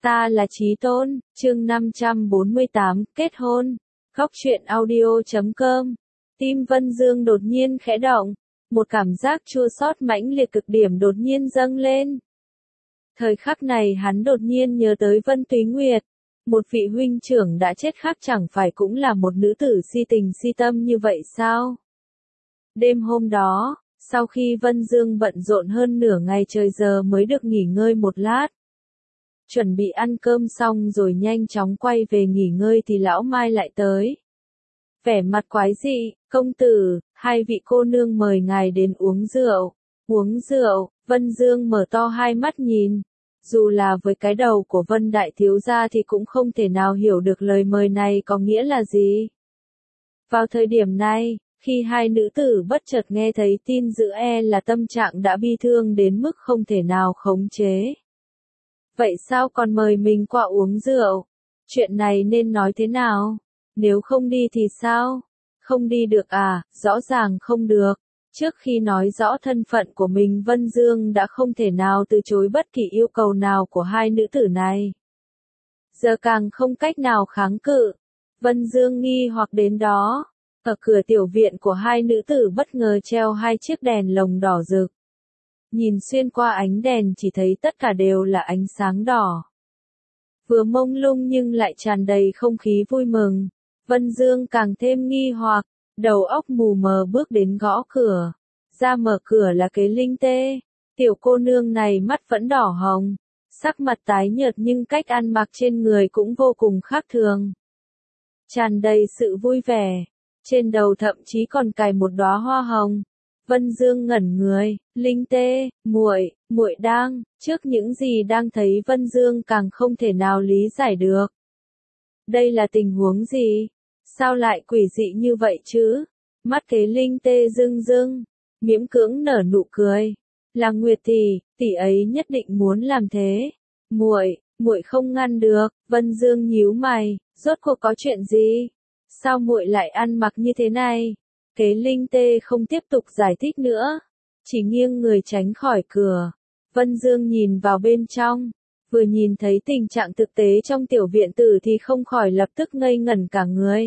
Ta là Chí Tôn, chương 548, kết hôn. Góc truyện audio.com. Tim Vân Dương đột nhiên khẽ động, một cảm giác chua xót mãnh liệt cực điểm đột nhiên dâng lên. Thời khắc này hắn đột nhiên nhớ tới Vân Túy Nguyệt, một vị huynh trưởng đã chết khác chẳng phải cũng là một nữ tử si tình si tâm như vậy sao? Đêm hôm đó, sau khi Vân Dương bận rộn hơn nửa ngày trời giờ mới được nghỉ ngơi một lát. Chuẩn bị ăn cơm xong rồi nhanh chóng quay về nghỉ ngơi thì lão Mai lại tới. Vẻ mặt quái dị, công tử, hai vị cô nương mời ngài đến uống rượu. Uống rượu, Vân Dương mở to hai mắt nhìn. Dù là với cái đầu của Vân Đại Thiếu Gia thì cũng không thể nào hiểu được lời mời này có nghĩa là gì. Vào thời điểm này, khi hai nữ tử bất chợt nghe thấy tin dữ là tâm trạng đã bi thương đến mức không thể nào khống chế. Vậy sao còn mời mình qua uống rượu? Chuyện này nên nói thế nào? Nếu không đi thì sao? Không đi được à? Rõ ràng không được. Trước khi nói rõ thân phận của mình Vân Dương đã không thể nào từ chối bất kỳ yêu cầu nào của hai nữ tử này. Giờ càng không cách nào kháng cự. Vân Dương nghi hoặc đến đó. Ở cửa tiểu viện của hai nữ tử bất ngờ treo hai chiếc đèn lồng đỏ rực. Nhìn xuyên qua ánh đèn chỉ thấy tất cả đều là ánh sáng đỏ. Vừa mông lung nhưng lại tràn đầy không khí vui mừng. Vân Dương càng thêm nghi hoặc, đầu óc mù mờ bước đến gõ cửa. Ra mở cửa là Kế Linh Tê. Tiểu cô nương này mắt vẫn đỏ hồng, sắc mặt tái nhợt nhưng cách ăn mặc trên người cũng vô cùng khác thường. Tràn đầy sự vui vẻ, trên đầu thậm chí còn cài một đóa hoa hồng. Vân Dương ngẩn người, Linh Tê, muội đang, trước những gì đang thấy Vân Dương càng không thể nào lý giải được. Đây là tình huống gì? Sao lại quỷ dị như vậy chứ? Mắt Kế Linh Tê rưng rưng, miễn cưỡng nở nụ cười. Là Nguyệt tỷ ấy nhất định muốn làm thế. Muội không ngăn được. Vân Dương nhíu mày, rốt cuộc có chuyện gì? Sao muội lại ăn mặc như thế này? Kế Linh Tê không tiếp tục giải thích nữa, chỉ nghiêng người tránh khỏi cửa. Vân Dương nhìn vào bên trong, vừa nhìn thấy tình trạng thực tế trong tiểu viện tử thì không khỏi lập tức ngây ngẩn cả người.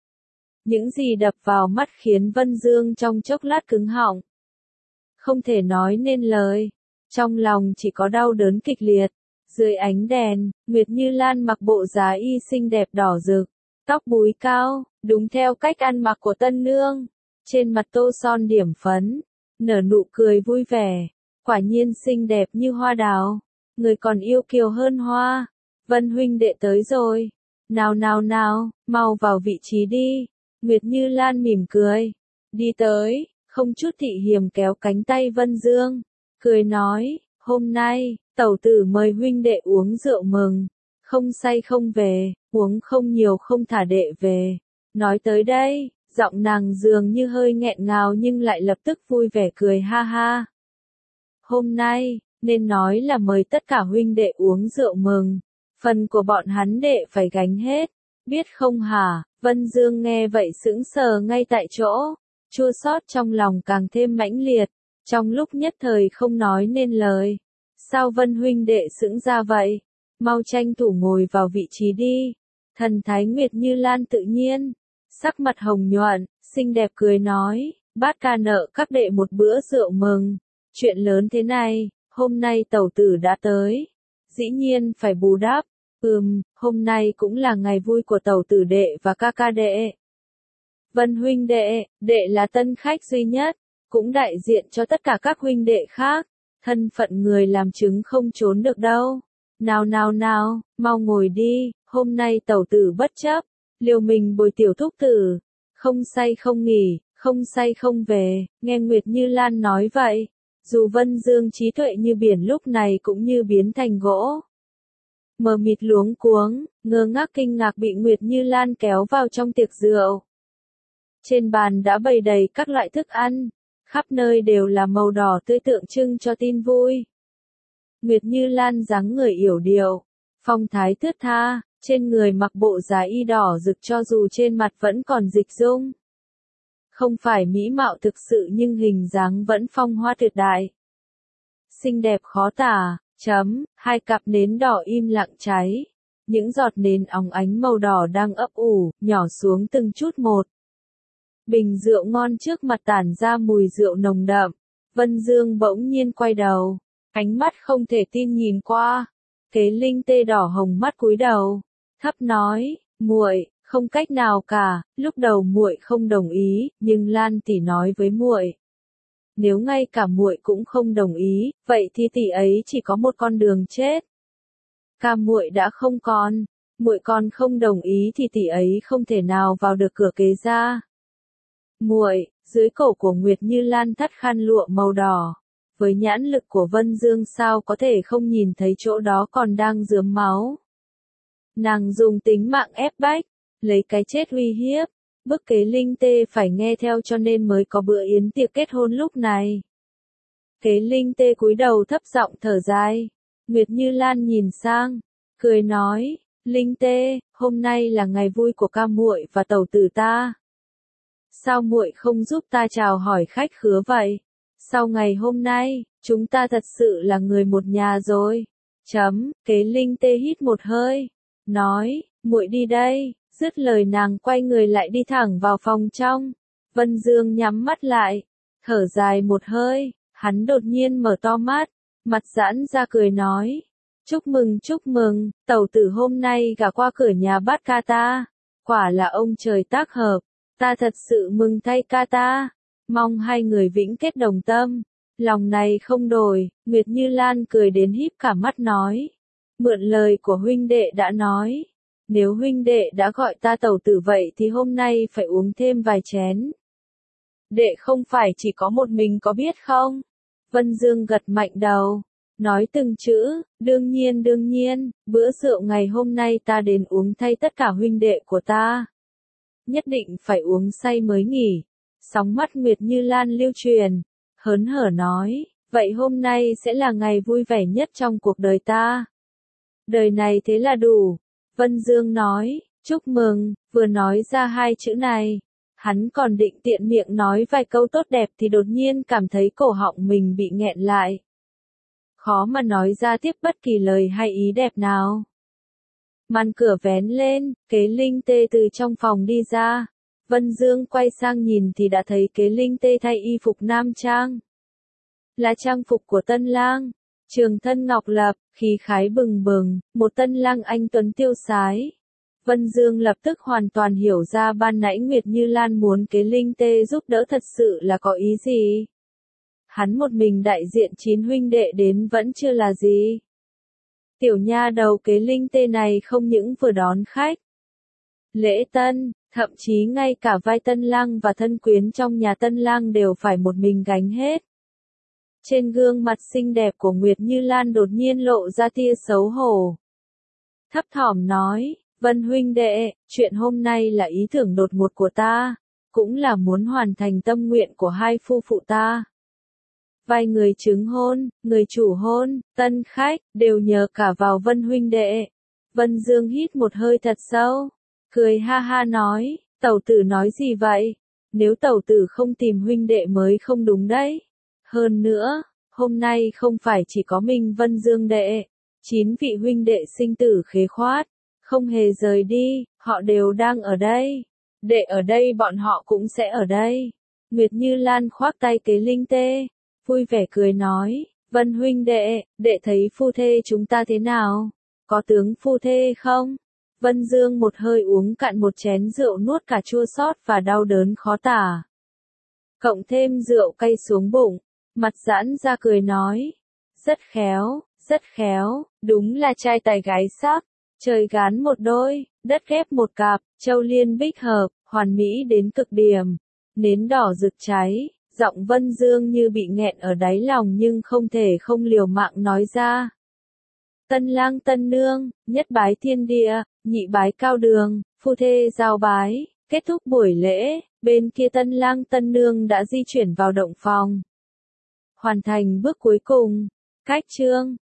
Những gì đập vào mắt khiến Vân Dương trong chốc lát cứng họng. Không thể nói nên lời, trong lòng chỉ có đau đớn kịch liệt. Dưới ánh đèn, Nguyệt Như Lan mặc bộ giá y xinh đẹp đỏ rực, tóc búi cao, đúng theo cách ăn mặc của tân nương. Trên mặt tô son điểm phấn, nở nụ cười vui vẻ, quả nhiên xinh đẹp như hoa đào, người còn yêu kiều hơn hoa. Vân huynh đệ tới rồi, nào, mau vào vị trí đi. Nguyệt Như Lan mỉm cười, đi tới, không chút thị hiềm kéo cánh tay Vân Dương, cười nói, hôm nay, tẩu tử mời huynh đệ uống rượu mừng, không say không về, uống không nhiều không thả đệ về. Nói tới đây, giọng nàng dường như hơi nghẹn ngào nhưng lại lập tức vui vẻ cười ha ha. Hôm nay, nên nói là mời tất cả huynh đệ uống rượu mừng, phần của bọn hắn đệ phải gánh hết, biết không hả? Vân Dương nghe vậy sững sờ ngay tại chỗ, chua xót trong lòng càng thêm mãnh liệt, trong lúc nhất thời không nói nên lời. Sao Vân huynh đệ sững ra vậy? Mau tranh thủ ngồi vào vị trí đi. Thần thái Nguyệt Như Lan tự nhiên, sắc mặt hồng nhuận, xinh đẹp cười nói, bát ca nợ các đệ một bữa rượu mừng. Chuyện lớn thế này, hôm nay tẩu tử đã tới, dĩ nhiên phải bù đắp. Hôm nay cũng là ngày vui của tẩu tử đệ và ca ca đệ. Vân huynh đệ, đệ là tân khách duy nhất, cũng đại diện cho tất cả các huynh đệ khác. Thân phận người làm chứng không trốn được đâu. Nào, mau ngồi đi, hôm nay tẩu tử bất chấp, liều mình bồi tiểu thúc tử, không say không nghỉ, không say không về. Nghe Nguyệt Như Lan nói vậy, dù Vân Dương trí tuệ như biển lúc này cũng như biến thành gỗ. Mờ mịt luống cuống, ngơ ngác kinh ngạc bị Nguyệt Như Lan kéo vào trong tiệc rượu. Trên bàn đã bày đầy các loại thức ăn, khắp nơi đều là màu đỏ tươi tượng trưng cho tin vui. Nguyệt Như Lan dáng người yểu điệu, phong thái thướt tha, trên người mặc bộ giá y đỏ rực cho dù trên mặt vẫn còn dịch dung. Không phải mỹ mạo thực sự nhưng hình dáng vẫn phong hoa tuyệt đại. Xinh đẹp khó tả, Hai cặp nến đỏ im lặng cháy. Những giọt nến óng ánh màu đỏ đang ấp ủ, nhỏ xuống từng chút một. Bình rượu ngon trước mặt tản ra mùi rượu nồng đậm. Vân Dương bỗng nhiên quay đầu, ánh mắt không thể tin nhìn qua. Kế Linh Tê đỏ hồng mắt cúi đầu, thấp nói, muội, không cách nào cả, lúc đầu muội không đồng ý, nhưng Lan tỷ nói với muội, nếu ngay cả muội cũng không đồng ý, vậy thì tỷ ấy chỉ có một con đường chết. Ca muội đã không còn, muội còn không đồng ý thì tỷ ấy không thể nào vào được cửa kế gia. Muội, dưới cổ của Nguyệt Như Lan thắt khăn lụa màu đỏ. Với nhãn lực của Vân Dương sao có thể không nhìn thấy chỗ đó còn đang rớm máu. Nàng dùng tính mạng ép bách, lấy cái chết uy hiếp, bức Kế Linh Tê phải nghe theo cho nên mới có bữa yến tiệc kết hôn lúc này. Kế Linh Tê cúi đầu thấp giọng thở dài. Nguyệt Như Lan nhìn sang, cười nói, Linh Tê, hôm nay là ngày vui của ca muội và tẩu tử ta. Sao muội không giúp ta chào hỏi khách khứa vậy? Sau ngày hôm nay, chúng ta thật sự là người một nhà rồi. Kế Linh Tê hít một hơi, nói, muội đi đây. Dứt lời nàng quay người lại đi thẳng vào phòng trong. Vân Dương nhắm mắt lại, thở dài một hơi, hắn đột nhiên mở to mắt, mặt giãn ra cười nói, chúc mừng, tẩu tử hôm nay gả qua cửa nhà bát ca ta. Quả là ông trời tác hợp, ta thật sự mừng thay ca ta. Mong hai người vĩnh kết đồng tâm, lòng này không đổi. Nguyệt Như Lan cười đến híp cả mắt nói, mượn lời của huynh đệ đã nói, nếu huynh đệ đã gọi ta tẩu tử vậy thì hôm nay phải uống thêm vài chén. Đệ không phải chỉ có một mình có biết không? Vân Dương gật mạnh đầu, nói từng chữ, đương nhiên, bữa rượu ngày hôm nay ta đến uống thay tất cả huynh đệ của ta. Nhất định phải uống say mới nghỉ. Sóng mắt Nguyệt Như Lan lưu truyền, hớn hở nói, vậy hôm nay sẽ là ngày vui vẻ nhất trong cuộc đời ta. Đời này thế là đủ. Vân Dương nói, chúc mừng, vừa nói ra hai chữ này. Hắn còn định tiện miệng nói vài câu tốt đẹp thì đột nhiên cảm thấy cổ họng mình bị nghẹn lại. Khó mà nói ra tiếp bất kỳ lời hay ý đẹp nào. Màn cửa vén lên, Kế Linh Tê từ trong phòng đi ra. Vân Dương quay sang nhìn thì đã thấy Kế Linh Tê thay y phục nam trang. Là trang phục của tân lang, trường thân ngọc lập, khí khái bừng bừng, một tân lang anh tuấn tiêu sái. Vân Dương lập tức hoàn toàn hiểu ra ban nãy Nguyệt Như Lan muốn Kế Linh Tê giúp đỡ thật sự là có ý gì. Hắn một mình đại diện 9 huynh đệ đến vẫn chưa là gì. Tiểu nha đầu Kế Linh Tê này không những vừa đón khách, lễ tân, thậm chí ngay cả vai tân lang và thân quyến trong nhà tân lang đều phải một mình gánh hết. Trên gương mặt xinh đẹp của Nguyệt Như Lan đột nhiên lộ ra tia xấu hổ. Thấp thỏm nói, Vân huynh đệ, chuyện hôm nay là ý tưởng đột ngột của ta, cũng là muốn hoàn thành tâm nguyện của hai phu phụ ta. Vài người chứng hôn, người chủ hôn, tân khách, đều nhờ cả vào Vân huynh đệ. Vân Dương hít một hơi thật sâu, cười ha ha nói, tẩu tử nói gì vậy? Nếu tẩu tử không tìm huynh đệ mới không đúng đấy. Hơn nữa, hôm nay không phải chỉ có mình Vân Dương đệ, 9 vị huynh đệ sinh tử khế khoát, không hề rời đi, họ đều đang ở đây. Đệ ở đây bọn họ cũng sẽ ở đây. Nguyệt Như Lan khoác tay Kế Linh Tê, vui vẻ cười nói, Vân huynh đệ, đệ thấy phu thê chúng ta thế nào? Có tướng phu thê không? Vân Dương một hơi uống cạn một chén rượu nuốt cả chua xót và đau đớn khó tả. Cộng thêm rượu cay xuống bụng, mặt giãn ra cười nói, rất khéo, đúng là trai tài gái sắc, trời gán một đôi, đất ghép một cặp, châu liên bích hợp, hoàn mỹ đến cực điểm. Nến đỏ rực cháy, giọng Vân Dương như bị nghẹn ở đáy lòng nhưng không thể không liều mạng nói ra. Tân lang tân nương, nhất bái thiên địa, nhị bái cao đường, phu thê giao bái, kết thúc buổi lễ, bên kia tân lang tân nương đã di chuyển vào động phòng. Hoàn thành bước cuối cùng, cách chương.